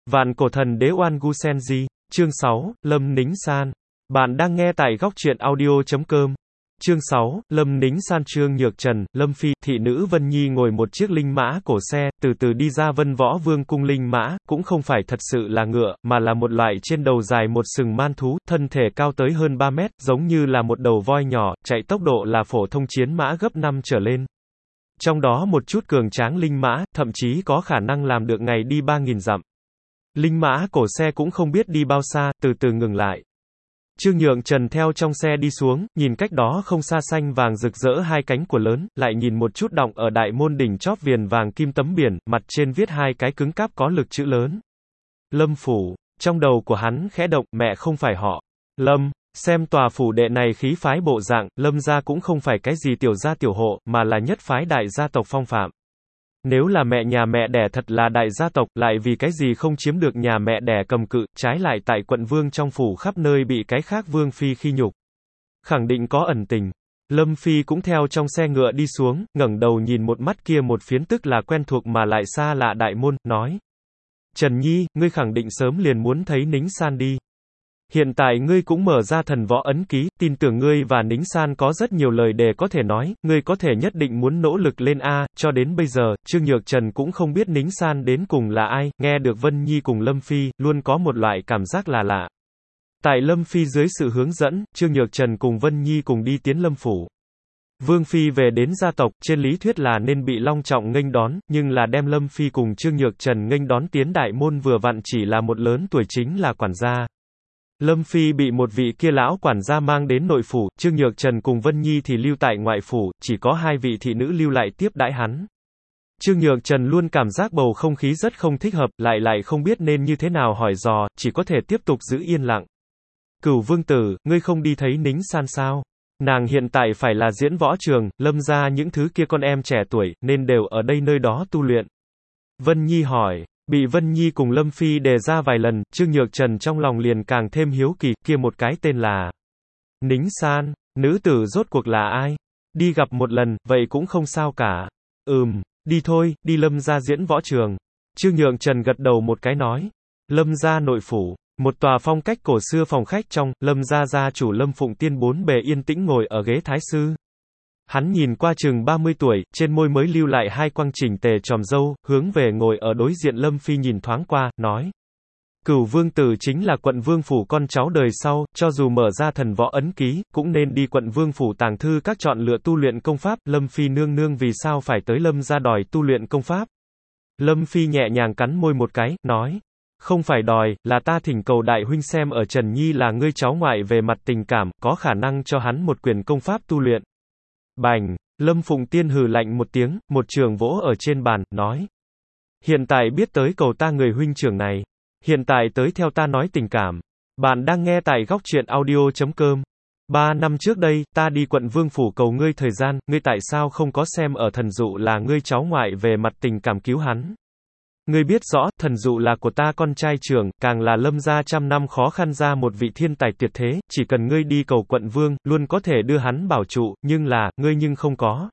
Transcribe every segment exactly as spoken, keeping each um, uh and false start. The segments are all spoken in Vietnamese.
Vạn cổ thần đế Oan Gu Senji, chương sáu, Lâm Nính San. Bạn đang nghe tại góc truyện audio chấm com. Chương sáu, Lâm Nính San. Trương Nhược Trần, Lâm Phi, thị nữ Vân Nhi ngồi một chiếc linh mã cổ xe, từ từ đi ra Vân Võ Vương cung. Linh mã, cũng không phải thật sự là ngựa, mà là một loại trên đầu dài một sừng man thú, thân thể cao tới hơn ba mét, giống như là một đầu voi nhỏ, chạy tốc độ là phổ thông chiến mã gấp năm trở lên. Trong đó một chút cường tráng linh mã, thậm chí có khả năng làm được ngày đi ba nghìn dặm. Linh mã cổ xe cũng không biết đi bao xa, từ từ ngừng lại. Trương Nhượng Trần theo trong xe đi xuống, nhìn cách đó không xa xanh vàng rực rỡ hai cánh của lớn, lại nhìn một chút đọng ở đại môn đỉnh chóp viền vàng kim tấm biển, mặt trên viết hai cái cứng cáp có lực chữ lớn. Lâm phủ, trong đầu của hắn khẽ động, mẹ không phải họ Lâm, xem tòa phủ đệ này khí phái bộ dạng, Lâm gia cũng không phải cái gì tiểu gia tiểu hộ, mà là nhất phái đại gia tộc phong phạm. Nếu là mẹ nhà mẹ đẻ thật là đại gia tộc, lại vì cái gì không chiếm được nhà mẹ đẻ cầm cự, trái lại tại quận vương trong phủ khắp nơi bị cái khác vương phi khi nhục. Khẳng định có ẩn tình. Lâm Phi cũng theo trong xe ngựa đi xuống, ngẩng đầu nhìn một mắt kia một phiến tức là quen thuộc mà lại xa lạ đại môn, nói. Trần Nhi, ngươi khẳng định sớm liền muốn thấy Nính San đi. Hiện tại ngươi cũng mở ra thần võ ấn ký, tin tưởng ngươi và Nính San có rất nhiều lời đề có thể nói, ngươi có thể nhất định muốn nỗ lực lên a. Cho đến bây giờ, Trương Nhược Trần cũng không biết Nính San đến cùng là ai, nghe được Vân Nhi cùng Lâm Phi, luôn có một loại cảm giác là lạ. Tại Lâm Phi dưới sự hướng dẫn, Trương Nhược Trần cùng Vân Nhi cùng đi tiến Lâm phủ. Vương Phi về đến gia tộc, trên lý thuyết là nên bị long trọng nghênh đón, nhưng là đem Lâm Phi cùng Trương Nhược Trần nghênh đón tiến đại môn vừa vặn chỉ là một lớn tuổi chính là quản gia. Lâm Phi bị một vị kia lão quản gia mang đến nội phủ, Trương Nhược Trần cùng Vân Nhi thì lưu tại ngoại phủ, chỉ có hai vị thị nữ lưu lại tiếp đãi hắn. Trương Nhược Trần luôn cảm giác bầu không khí rất không thích hợp, lại lại không biết nên như thế nào hỏi dò, chỉ có thể tiếp tục giữ yên lặng. Cửu vương tử, ngươi không đi thấy Nính San sao? Nàng hiện tại phải là diễn võ trường, Lâm ra những thứ kia con em trẻ tuổi, nên đều ở đây nơi đó tu luyện. Vân Nhi hỏi. Bị Vân Nhi cùng Lâm Phi đề ra vài lần, Trương Nhược Trần trong lòng liền càng thêm hiếu kỳ, kia một cái tên là Nính San, nữ tử rốt cuộc là ai? Đi gặp một lần, vậy cũng không sao cả. Ừm, đi thôi, đi Lâm gia diễn võ trường. Trương Nhược Trần gật đầu một cái nói. Lâm gia nội phủ, một tòa phong cách cổ xưa phòng khách trong, Lâm gia gia chủ Lâm Phụng Tiên bốn bề yên tĩnh ngồi ở ghế thái sư. Hắn nhìn qua chừng ba mươi tuổi, trên môi mới lưu lại hai quăng chỉnh tề tròm râu, hướng về ngồi ở đối diện Lâm Phi nhìn thoáng qua, nói. Cửu vương tử chính là quận vương phủ con cháu đời sau, cho dù mở ra thần võ ấn ký, cũng nên đi quận vương phủ tàng thư các chọn lựa tu luyện công pháp. Lâm Phi nương nương vì sao phải tới Lâm ra đòi tu luyện công pháp? Lâm Phi nhẹ nhàng cắn môi một cái, nói. Không phải đòi, là ta thỉnh cầu đại huynh xem ở Trần Nhi là ngươi cháu ngoại về mặt tình cảm, có khả năng cho hắn một quyền công pháp tu luyện. Bành, Lâm Phụng Tiên hừ lạnh một tiếng, một trường vỗ ở trên bàn, nói. Hiện tại biết tới cầu ta người huynh trưởng này. Hiện tại tới theo ta nói tình cảm. Bạn đang nghe tại góc truyện audio chấm com. Ba năm trước đây, ta đi quận vương phủ cầu ngươi thời gian, ngươi tại sao không có xem ở thần dụ là ngươi cháu ngoại về mặt tình cảm cứu hắn. Ngươi biết rõ, thần dụ là của ta con trai trưởng, càng là Lâm gia trăm năm khó khăn ra một vị thiên tài tuyệt thế, chỉ cần ngươi đi cầu quận vương, luôn có thể đưa hắn bảo trụ, nhưng là, ngươi nhưng không có.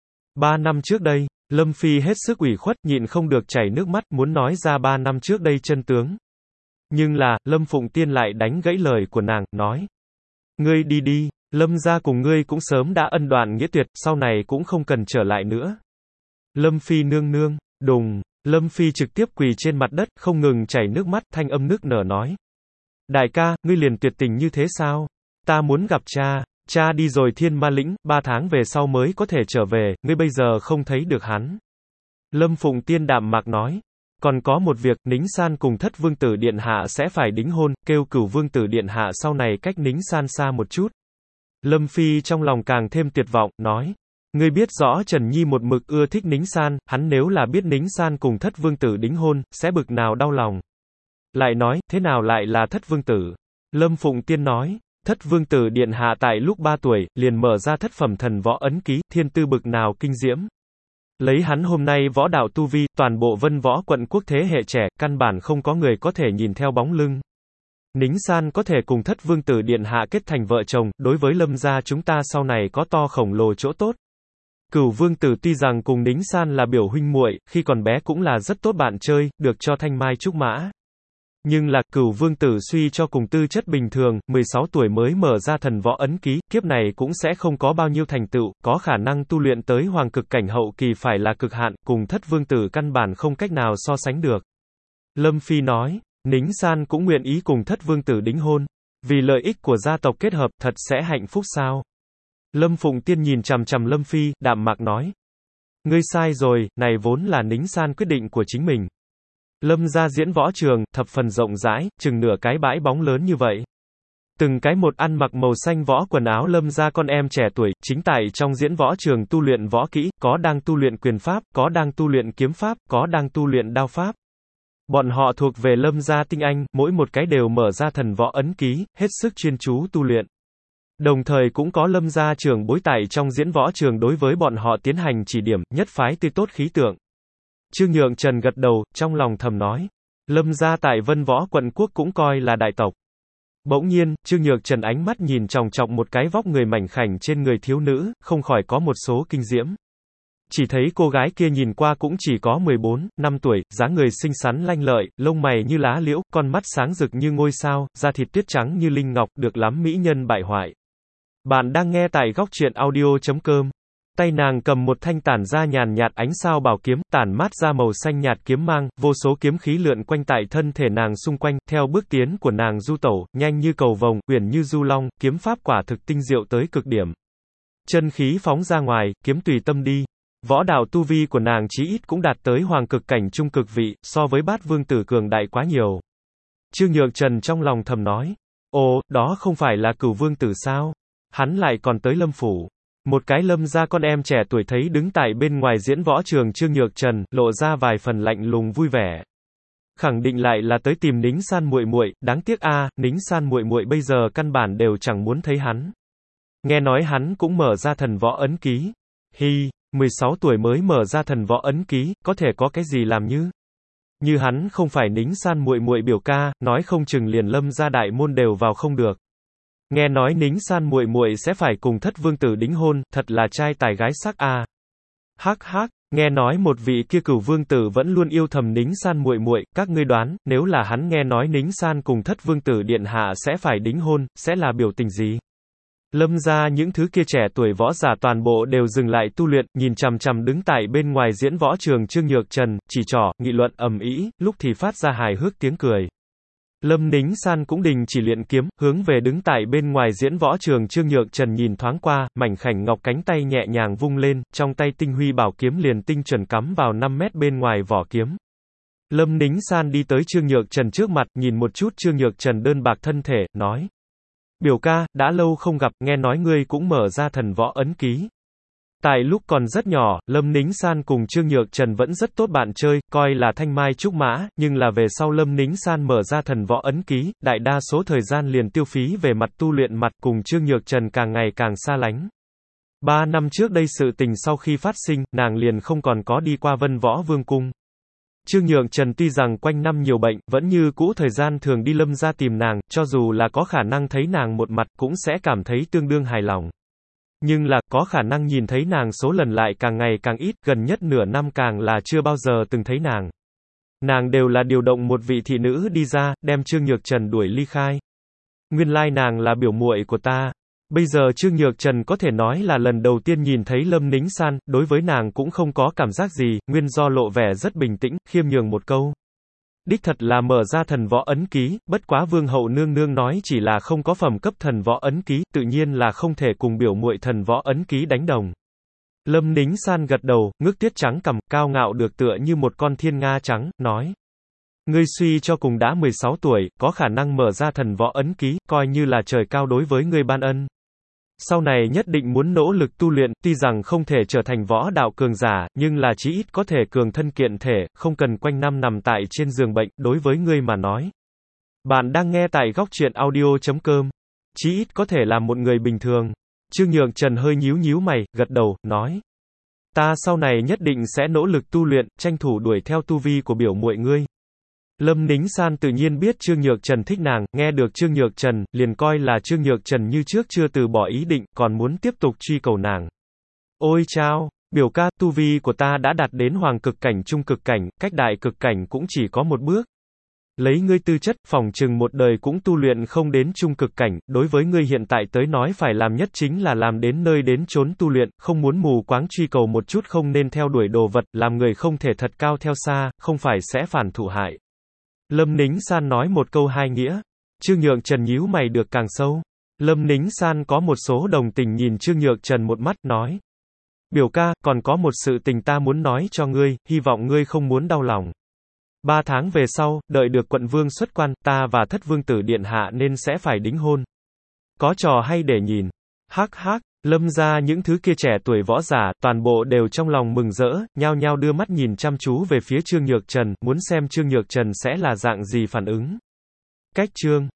Ba năm trước đây, Lâm Phi hết sức ủy khuất, nhịn không được chảy nước mắt, muốn nói ra ba năm trước đây chân tướng. Nhưng là, Lâm Phụng Tiên lại đánh gãy lời của nàng, nói. Ngươi đi đi, Lâm gia cùng ngươi cũng sớm đã ân đoạn nghĩa tuyệt, sau này cũng không cần trở lại nữa. Lâm Phi nương nương, đùng. Lâm Phi trực tiếp quỳ trên mặt đất, không ngừng chảy nước mắt, thanh âm nức nở nói. Đại ca, ngươi liền tuyệt tình như thế sao? Ta muốn gặp cha, cha đi rồi thiên ma lĩnh, ba tháng về sau mới có thể trở về, ngươi bây giờ không thấy được hắn. Lâm Phụng Tiên đạm mạc nói. Còn có một việc, Nính San cùng thất vương tử điện hạ sẽ phải đính hôn, kêu cửu vương tử điện hạ sau này cách Nính San xa một chút. Lâm Phi trong lòng càng thêm tuyệt vọng, nói. Ngươi biết rõ Trần Nhi một mực ưa thích Nính San, hắn nếu là biết Nính San cùng thất vương tử đính hôn, sẽ bực nào đau lòng. Lại nói, thế nào lại là thất vương tử? Lâm Phụng Tiên nói, thất vương tử điện hạ tại lúc ba tuổi, liền mở ra thất phẩm thần võ ấn ký, thiên tư bực nào kinh diễm. Lấy hắn hôm nay võ đạo tu vi, toàn bộ Vân Võ quận quốc thế hệ trẻ, căn bản không có người có thể nhìn theo bóng lưng. Nính San có thể cùng thất vương tử điện hạ kết thành vợ chồng, đối với Lâm gia chúng ta sau này có to khổng lồ chỗ tốt. Cửu vương tử tuy rằng cùng Nính San là biểu huynh muội, khi còn bé cũng là rất tốt bạn chơi, được cho thanh mai trúc mã. Nhưng là, Cửu vương tử suy cho cùng tư chất bình thường, mười sáu tuổi mới mở ra thần võ ấn ký, kiếp này cũng sẽ không có bao nhiêu thành tựu, có khả năng tu luyện tới hoàng cực cảnh hậu kỳ phải là cực hạn, cùng thất vương tử căn bản không cách nào so sánh được. Lâm Phi nói, Nính San cũng nguyện ý cùng thất vương tử đính hôn. Vì lợi ích của gia tộc kết hợp, thật sẽ hạnh phúc sao? Lâm Phụng Tiên nhìn chằm chằm Lâm Phi, đạm mạc nói. Ngươi sai rồi, này vốn là Nính San quyết định của chính mình. Lâm gia diễn võ trường, thập phần rộng rãi, chừng nửa cái bãi bóng lớn như vậy. Từng cái một ăn mặc màu xanh võ quần áo Lâm gia con em trẻ tuổi, chính tại trong diễn võ trường tu luyện võ kỹ, có đang tu luyện quyền pháp, có đang tu luyện kiếm pháp, có đang tu luyện đao pháp. Bọn họ thuộc về Lâm gia tinh anh, mỗi một cái đều mở ra thần võ ấn ký, hết sức chuyên chú tu luyện. Đồng thời cũng có Lâm gia trưởng bối tại trong diễn võ trường đối với bọn họ tiến hành chỉ điểm, nhất phái tươi tốt khí tượng. Trương Nhượng Trần gật đầu, trong lòng thầm nói. Lâm gia tại Vân Võ quận quốc cũng coi là đại tộc. Bỗng nhiên, Trương Nhược Trần ánh mắt nhìn chòng chọc một cái vóc người mảnh khảnh trên người thiếu nữ, không khỏi có một số kinh diễm. Chỉ thấy cô gái kia nhìn qua cũng chỉ có mười bốn, năm tuổi, dáng người xinh xắn lanh lợi, lông mày như lá liễu, con mắt sáng rực như ngôi sao, da thịt tuyết trắng như linh ngọc, được lắm mỹ nhân bại hoại. Bạn đang nghe tại góc truyện audio chấm com. Tay nàng cầm một thanh tản ra nhàn nhạt ánh sao bảo kiếm, tản mát ra màu xanh nhạt kiếm mang, vô số kiếm khí lượn quanh tại thân thể nàng xung quanh, theo bước tiến của nàng du tẩu, nhanh như cầu vồng, uyển như du long, kiếm pháp quả thực tinh diệu tới cực điểm. Chân khí phóng ra ngoài, kiếm tùy tâm đi. Võ đạo tu vi của nàng chí ít cũng đạt tới hoàng cực cảnh trung cực vị, so với bát vương tử cường đại quá nhiều. Trương Nhược Trần trong lòng thầm nói, ồ, đó không phải là Cửu vương tử sao? Hắn lại còn tới Lâm phủ. Một cái Lâm gia con em trẻ tuổi thấy đứng tại bên ngoài diễn võ trường Trương Nhược Trần, lộ ra vài phần lạnh lùng vui vẻ. Khẳng định lại là tới tìm Nính San muội muội, đáng tiếc a, à, Nính San muội muội bây giờ căn bản đều chẳng muốn thấy hắn. Nghe nói hắn cũng mở ra thần võ ấn ký. Hi, mười sáu tuổi mới mở ra thần võ ấn ký, có thể có cái gì làm như? Như hắn không phải Nính San muội muội biểu ca, nói không chừng liền Lâm gia đại môn đều vào không được. Nghe nói Nính San muội muội sẽ phải cùng thất vương tử đính hôn, thật là trai tài gái sắc a. À. Hắc hắc, nghe nói một vị kia Cửu vương tử vẫn luôn yêu thầm Nính San muội muội, các ngươi đoán, nếu là hắn nghe nói Nính San cùng thất vương tử điện hạ sẽ phải đính hôn, sẽ là biểu tình gì? Lâm gia những thứ kia trẻ tuổi võ giả toàn bộ đều dừng lại tu luyện, nhìn chằm chằm đứng tại bên ngoài diễn võ trường Trương Nhược Trần, chỉ trỏ, nghị luận ầm ĩ, lúc thì phát ra hài hước tiếng cười. Lâm Nính San cũng đình chỉ luyện kiếm, hướng về đứng tại bên ngoài diễn võ trường Trương Nhược Trần nhìn thoáng qua, mảnh khảnh ngọc cánh tay nhẹ nhàng vung lên, trong tay tinh huy bảo kiếm liền tinh chuẩn cắm vào năm mét bên ngoài vỏ kiếm. Lâm Nính San đi tới Trương Nhược Trần trước mặt, nhìn một chút Trương Nhược Trần đơn bạc thân thể, nói. Biểu ca, đã lâu không gặp, nghe nói ngươi cũng mở ra thần võ ấn ký. Tại lúc còn rất nhỏ, Lâm Nính San cùng Trương Nhược Trần vẫn rất tốt bạn chơi, coi là thanh mai trúc mã, nhưng là về sau Lâm Nính San mở ra thần võ ấn ký, đại đa số thời gian liền tiêu phí về mặt tu luyện mặt cùng Trương Nhược Trần càng ngày càng xa lánh. Ba năm trước đây sự tình sau khi phát sinh, nàng liền không còn có đi qua Vân Võ Vương cung. Trương Nhược Trần tuy rằng quanh năm nhiều bệnh, vẫn như cũ thời gian thường đi Lâm gia tìm nàng, cho dù là có khả năng thấy nàng một mặt cũng sẽ cảm thấy tương đương hài lòng. Nhưng là, có khả năng nhìn thấy nàng số lần lại càng ngày càng ít, gần nhất nửa năm càng là chưa bao giờ từng thấy nàng. Nàng đều là điều động một vị thị nữ đi ra, đem Trương Nhược Trần đuổi ly khai. Nguyên lai nàng là biểu muội của ta. Bây giờ Trương Nhược Trần có thể nói là lần đầu tiên nhìn thấy Lâm Nính San, đối với nàng cũng không có cảm giác gì, nguyên do lộ vẻ rất bình tĩnh, khiêm nhường một câu. Đích thật là mở ra thần võ ấn ký, bất quá vương hậu nương nương nói chỉ là không có phẩm cấp thần võ ấn ký, tự nhiên là không thể cùng biểu muội thần võ ấn ký đánh đồng. Lâm Nính San gật đầu, ngước tiết trắng cằm, cao ngạo được tựa như một con thiên nga trắng, nói. Ngươi suy cho cùng đã mười sáu tuổi, có khả năng mở ra thần võ ấn ký, coi như là trời cao đối với ngươi ban ân. Sau này nhất định muốn nỗ lực tu luyện, tuy rằng không thể trở thành võ đạo cường giả, nhưng là chí ít có thể cường thân kiện thể, không cần quanh năm nằm tại trên giường bệnh, đối với ngươi mà nói. Bạn đang nghe tại góc truyện audio chấm com. Chí ít có thể là một người bình thường. Trương Nhược Trần hơi nhíu nhíu mày, gật đầu, nói. Ta sau này nhất định sẽ nỗ lực tu luyện, tranh thủ đuổi theo tu vi của biểu muội ngươi. Lâm Nính San tự nhiên biết Trương Nhược Trần thích nàng, nghe được Trương Nhược Trần, liền coi là Trương Nhược Trần như trước chưa từ bỏ ý định, còn muốn tiếp tục truy cầu nàng. Ôi chao, biểu ca, tu vi của ta đã đạt đến hoàng cực cảnh trung cực cảnh, cách đại cực cảnh cũng chỉ có một bước. Lấy ngươi tư chất, phỏng chừng một đời cũng tu luyện không đến trung cực cảnh, đối với ngươi hiện tại tới nói phải làm nhất chính là làm đến nơi đến chốn tu luyện, không muốn mù quáng truy cầu một chút không nên theo đuổi đồ vật, làm người không thể thật cao theo xa, không phải sẽ phản thụ hại. Lâm Nính San nói một câu hai nghĩa. Trương Nhượng Trần nhíu mày được càng sâu. Lâm Nính San có một số đồng tình nhìn Trương Nhượng Trần một mắt, nói. Biểu ca, còn có một sự tình ta muốn nói cho ngươi, hy vọng ngươi không muốn đau lòng. Ba tháng về sau, đợi được quận vương xuất quan, ta và thất vương tử điện hạ nên sẽ phải đính hôn. Có trò hay để nhìn. Hắc hắc, Lâm gia những thứ kia trẻ tuổi võ giả, toàn bộ đều trong lòng mừng rỡ, nhao nhao đưa mắt nhìn chăm chú về phía Trương Nhược Trần, muốn xem Trương Nhược Trần sẽ là dạng gì phản ứng. Cách chương